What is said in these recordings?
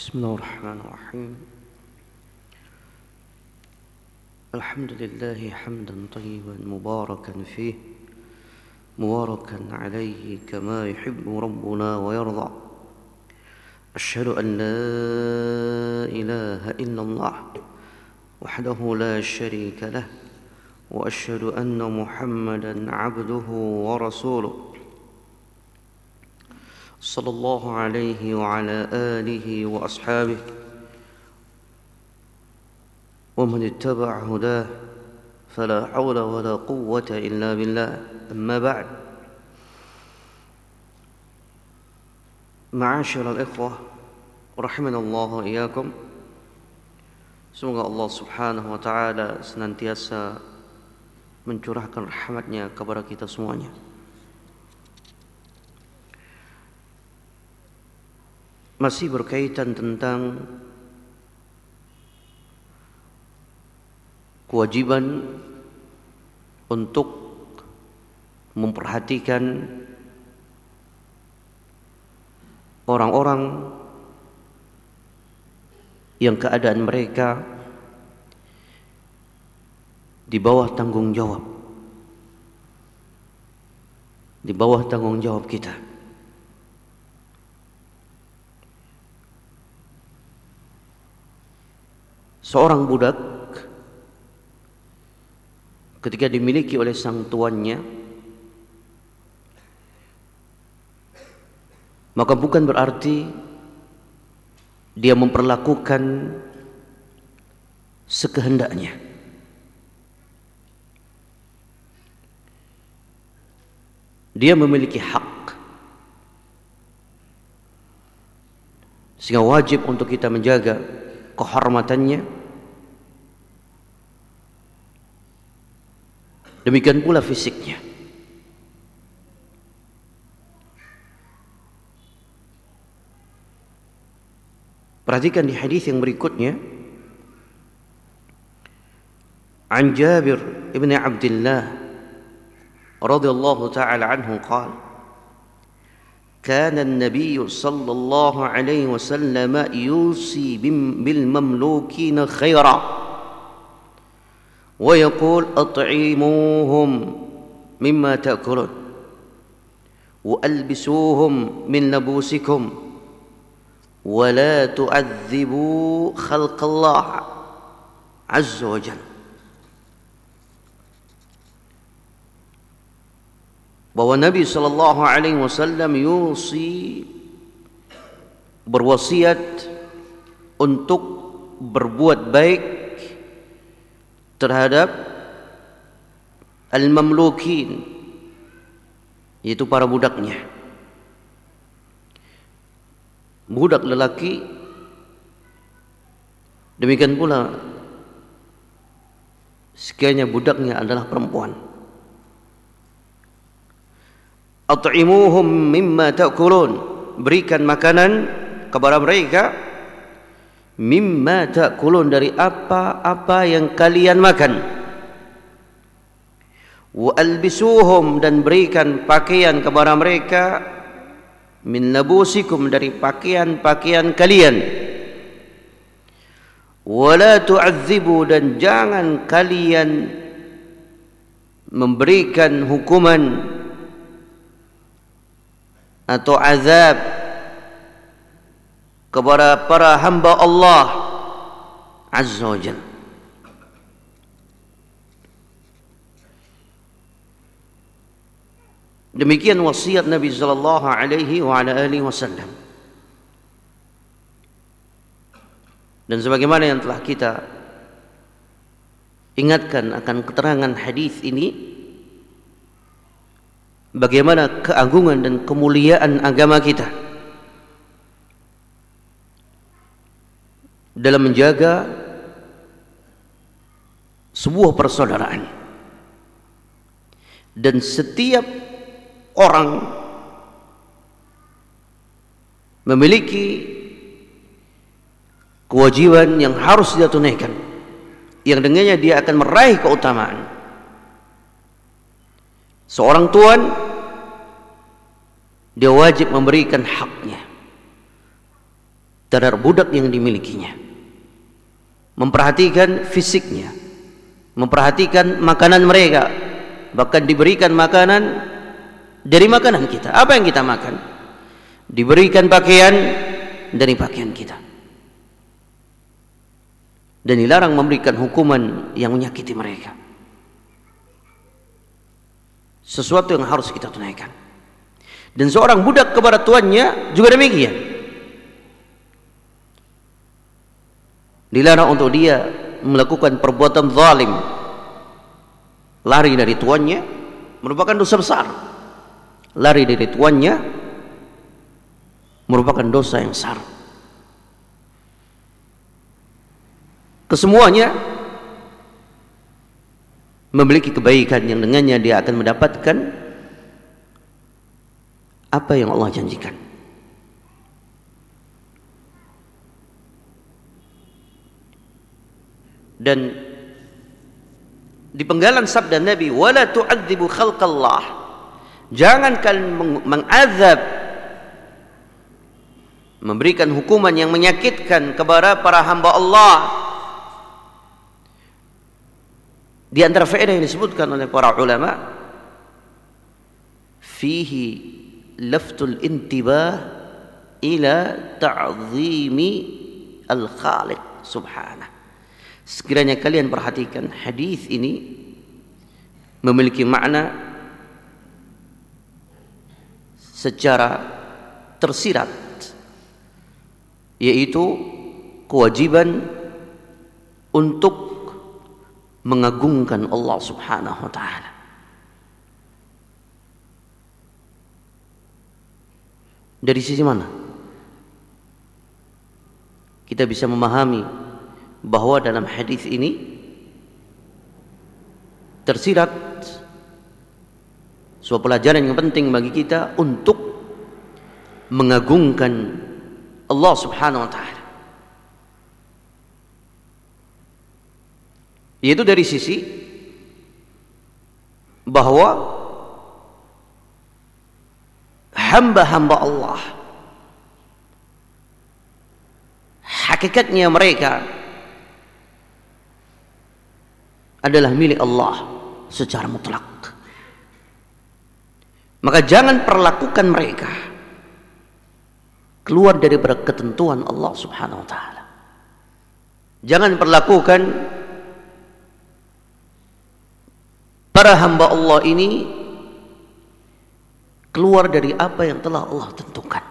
بسم الله الرحمن الرحيم. الحمد لله حمدا طيبا مباركا فيه مباركا عليه كما يحب ربنا ويرضى. أشهد أن لا إله إلا الله وحده لا شريك له وأشهد أن محمدا عبده ورسوله صلى الله عليه وعلى آله وأصحابه ومن اتبع هداه فلا حول ولا قوة إلا بالله. أما بعد، معاشر الإخوة رحمنا الله وإياكم. Semoga Allah subhanahu wa ta'ala senantiasa mencurahkan rahmatnya kepada kita semuanya. Masih berkaitan tentang kewajiban untuk memperhatikan orang-orang yang keadaan mereka di bawah tanggung jawab, di bawah tanggung jawab kita. Seorang budak ketika dimiliki oleh sang tuannya, maka bukan berarti dia memperlakukan sekehendaknya. Dia memiliki hak, sehingga wajib untuk kita menjaga kehormatannya. Demikian pula fisiknya. Perhatikan di hadis yang berikutnya. An Jabir ibn Abdullah radhiyallahu ta'ala anhu qala كان النبي صلى الله عليه وسلم يوصي بالمملوكين خيرا ويقول أطعموهم مما تأكلون وألبسوهم من لبوسكم ولا تعذبوا خلق الله عز وجل. Bahwa Nabi sallallahu alaihi wasallam berwasiat untuk berbuat baik terhadap al-mamlukin, yaitu para budaknya. Budak lelaki, demikian pula sekiranya budaknya adalah perempuan. At'imuhum mimma ta'kulun, berikan makanan kepada mereka mimma ta'kulun, dari apa-apa yang kalian makan. Wa albisuhum, dan berikan pakaian kepada mereka min labusikum, dari pakaian-pakaian kalian. Wa la tu'adzibu, dan jangan kalian memberikan hukuman atau azab kepada para hamba Allah Azza wa Jalla. Demikian wasiat Nabi sallallahu alaihi wa ala alihi wasallam. Dan sebagaimana yang telah kita ingatkan akan keterangan hadis ini, bagaimana keagungan dan kemuliaan agama kita dalam menjaga sebuah persaudaraan. Dan setiap orang memiliki kewajiban yang harus dia tunaikan, yang dengannya dia akan meraih keutamaan. Seorang tuan, dia wajib memberikan haknya. terhadap budak yang dimilikinya, memperhatikan fisiknya, memperhatikan makanan mereka, bahkan diberikan makanan dari makanan kita. Apa yang kita makan? Diberikan pakaian dari pakaian kita. Dan dilarang memberikan hukuman yang menyakiti mereka. Sesuatu yang harus kita tunaikan. Dan seorang budak kepada tuannya juga demikian. Dilarang untuk dia melakukan perbuatan zalim, lari dari tuannya, merupakan dosa besar. Lari dari tuannya merupakan dosa yang besar. Kesemuanya memiliki kebaikan yang dengannya dia akan mendapatkan apa yang Allah janjikan. Dan di penggalan sabda Nabi, wala tu'adzibu khalqallah, jangan kalian mengazab, memberikan hukuman yang menyakitkan kepada para hamba Allah. Di antara faedah yang disebutkan oleh para ulama, fihi laftul intibah ila ta'zimi al-khaliq subhanahu. Sekiranya kalian perhatikan, hadis ini memiliki makna secara tersirat, yaitu kewajiban untuk mengagungkan Allah Subhanahu wa taala. Dari sisi mana kita bisa memahami bahwa dalam hadis ini tersirat sebuah pelajaran yang penting bagi kita untuk mengagungkan Allah Subhanahu wa taala, yaitu dari sisi bahwa hamba-hamba Allah hakikatnya mereka adalah milik Allah secara mutlak. Maka jangan perlakukan mereka keluar dari ketentuan Allah Subhanahu wa taala. Jangan perlakukan para hamba Allah ini keluar dari apa yang telah Allah tentukan.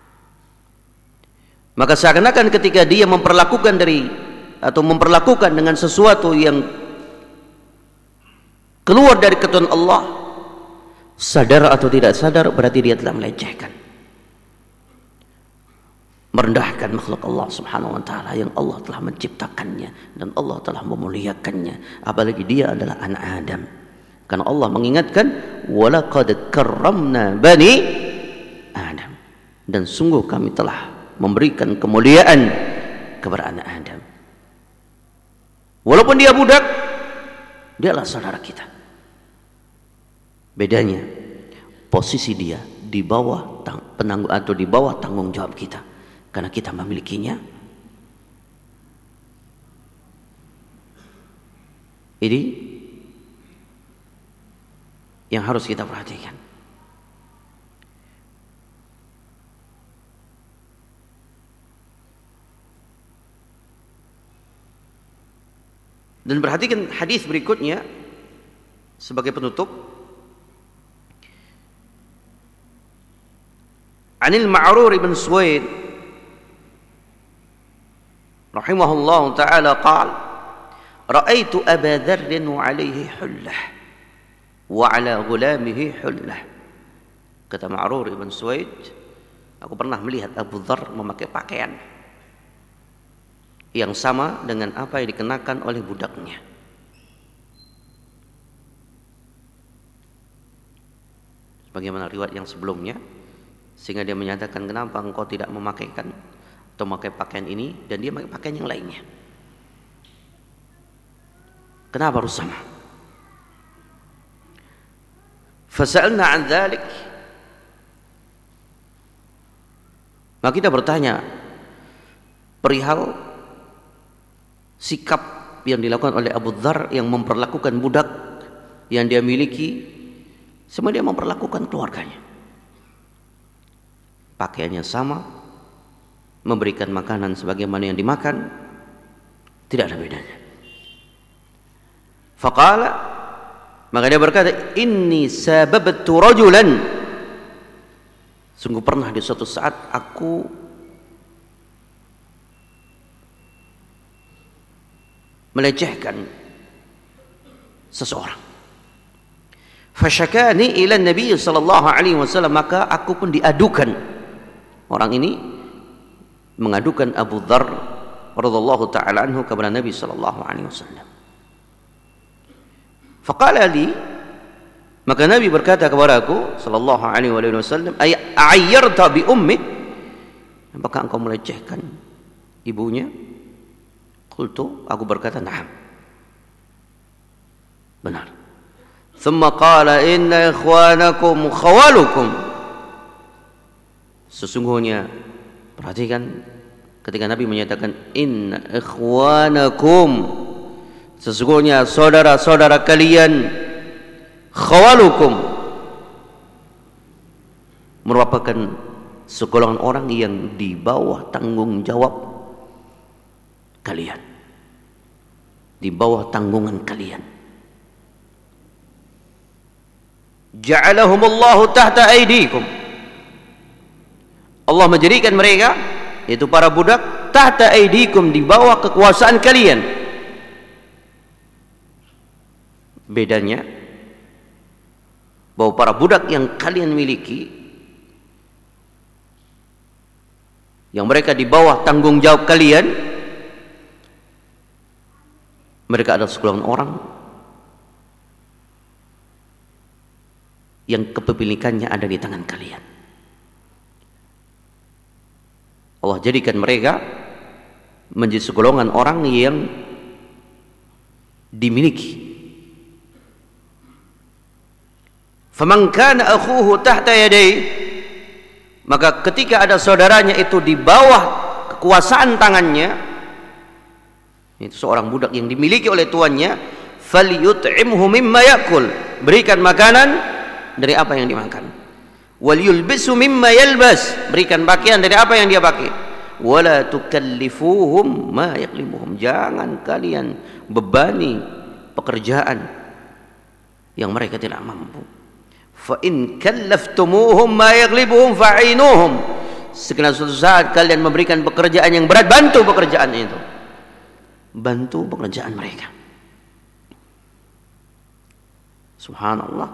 Maka seakan-akan ketika dia memperlakukan dengan sesuatu yang keluar dari ketentuan Allah, sadar atau tidak sadar, berarti dia telah melecehkan, merendahkan makhluk Allah Subhanahu wa taala yang Allah telah menciptakannya dan Allah telah memuliakannya, apalagi dia adalah anak Adam. Karena Allah mengingatkan, walaqad karramna bani Adam, dan sungguh kami telah memberikan kemuliaan kepada anak Adam. Walaupun dia budak, dia adalah saudara kita. Bedanya posisi dia di bawah di bawah tanggung jawab kita, karena kita memilikinya. Ini yang harus kita perhatikan. Dan perhatikan hadis berikutnya sebagai penutup. Anil Ma'rur ibn Suwaid rahimahullah ta'ala qala, ra'aitu Aba Dharr wa 'alayhi hullah wa 'ala ghulamihi hullah. Kata Ma'rur ibn Suwaid, aku pernah melihat Abu Dharr memakai pakaian yang sama dengan apa yang dikenakan oleh budaknya. Bagaimana riwayat yang sebelumnya, sehingga dia menyatakan, kenapa engkau tidak memakaikan atau memakai pakaian ini dan dia memakai pakaian yang lainnya? Kenapa harus sama? Fasa'alna 'an dzalik. Maka kita bertanya, perihal sikap yang dilakukan oleh Abu Dzar yang memperlakukan budak yang dia miliki, semua dia memperlakukan keluarganya. Pakaiannya sama, memberikan makanan sebagaimana yang dimakan, tidak ada bedanya. Faqala, maka dia berkata, inni sababtu rajulan, sungguh pernah di suatu saat aku melecehkan seseorang. Fasyakani ila Nabi sallallahu alaihi wasallam, maka aku pun diadukan. Orang ini mengadukan Abu Dzar radhiyallahu taala anhu kepada Nabi sallallahu alaihi wasallam. Faqala li, maka Nabi berkata kepada aku sallallahu alaihi wasallam, ayyarta bi ummi, apakah engkau melecehkan ibunya? Qultu, aku berkata, na'am, benar. Thumma qala inna ikhwanakum khawalukum, sesungguhnya, perhatikan ketika Nabi menyatakan inna ikhwanakum, sesungguhnya saudara-saudara kalian, khawalukum, merupakan segolongan orang yang di bawah tanggung jawab kalian, di bawah tanggungan kalian. Ja'alahumullahu tahta aydikum, Allah menjadikan mereka, yaitu para budak, tahta aydikum, di bawah kekuasaan kalian. Bedanya bahwa para budak yang kalian miliki, yang mereka di bawah tanggung jawab kalian, mereka adalah segolongan orang yang kepemilikannya ada di tangan kalian. Allah jadikan mereka menjadi segolongan orang yang dimiliki. Faman kana akhuhu tahta yadayhi, maka ketika ada saudaranya itu di bawah kekuasaan tangannya, itu seorang budak yang dimiliki oleh tuannya, falyut'imhu mimma ya'kul, berikan makanan dari apa yang dimakan, wal yulbisu mimma yalbas, berikan pakaian dari apa yang dia pakai, wala tukallifuhum ma yaglibuhum, jangan kalian bebani pekerjaan yang mereka tidak mampu. Fa in kallaftumuhum ma yaglibuhum fa'inuhum, sekiranya suatu saat kalian memberikan pekerjaan yang berat, bantu pekerjaan itu, bantu pekerjaan mereka. Subhanallah,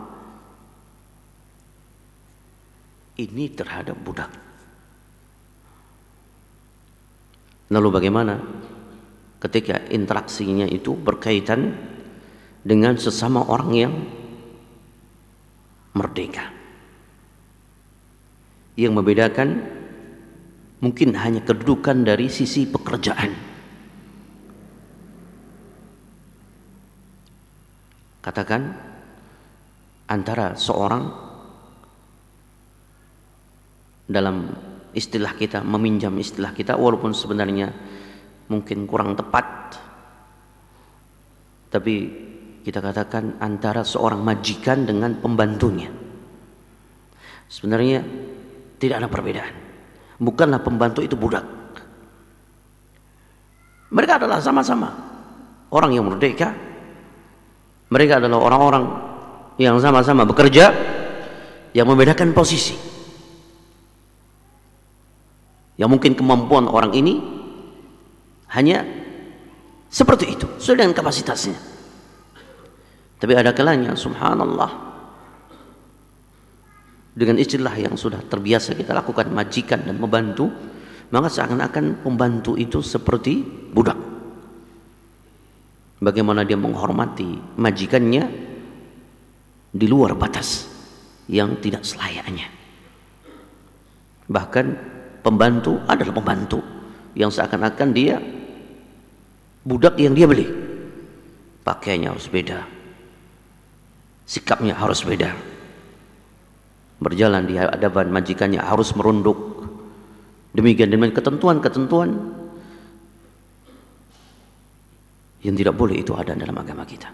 ini terhadap budak. Lalu bagaimana ketika interaksinya itu berkaitan dengan sesama orang yang merdeka? Yang membedakan mungkin hanya kedudukan dari sisi pekerjaan. Katakan antara seorang, dalam istilah kita, meminjam istilah kita, walaupun sebenarnya mungkin kurang tepat, tapi kita katakan antara seorang majikan dengan pembantunya. Sebenarnya tidak ada perbedaan. Bukanlah pembantu itu budak. Mereka adalah sama-sama orang yang merdeka. Mereka adalah orang-orang yang sama-sama bekerja. Yang membedakan posisi, yang mungkin kemampuan orang ini hanya seperti itu, sesuai dengan kapasitasnya. Tapi ada kalanya, subhanallah, dengan istilah yang sudah terbiasa kita lakukan, majikan dan membantu, maka seakan-akan pembantu itu seperti budak. Bagaimana dia menghormati majikannya di luar batas yang tidak selayaknya. Bahkan pembantu adalah pembantu yang seakan-akan dia budak yang dia beli. Pakaiannya harus beda, sikapnya harus beda, berjalan di hadapan majikannya harus merunduk. Demikian dengan ketentuan-ketentuan Yang tidak boleh itu ada dalam agama kita.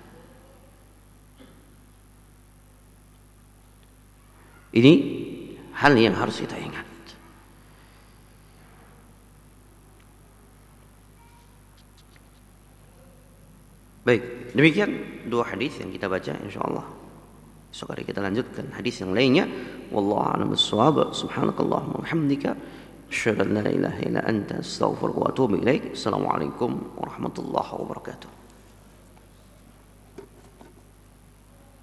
Ini hal yang harus kita ingat. Baik, demikian dua hadis yang kita baca, insyaallah. Esok hari kita lanjutkan hadis yang lainnya. Wallahu a'lam bissawab. Subhanakallahumma wa bihamdika asyhadu an la ilaha illa anta astaghfiruka wa atubu ilaik. Assalamualaikum warahmatullahi wabarakatuh.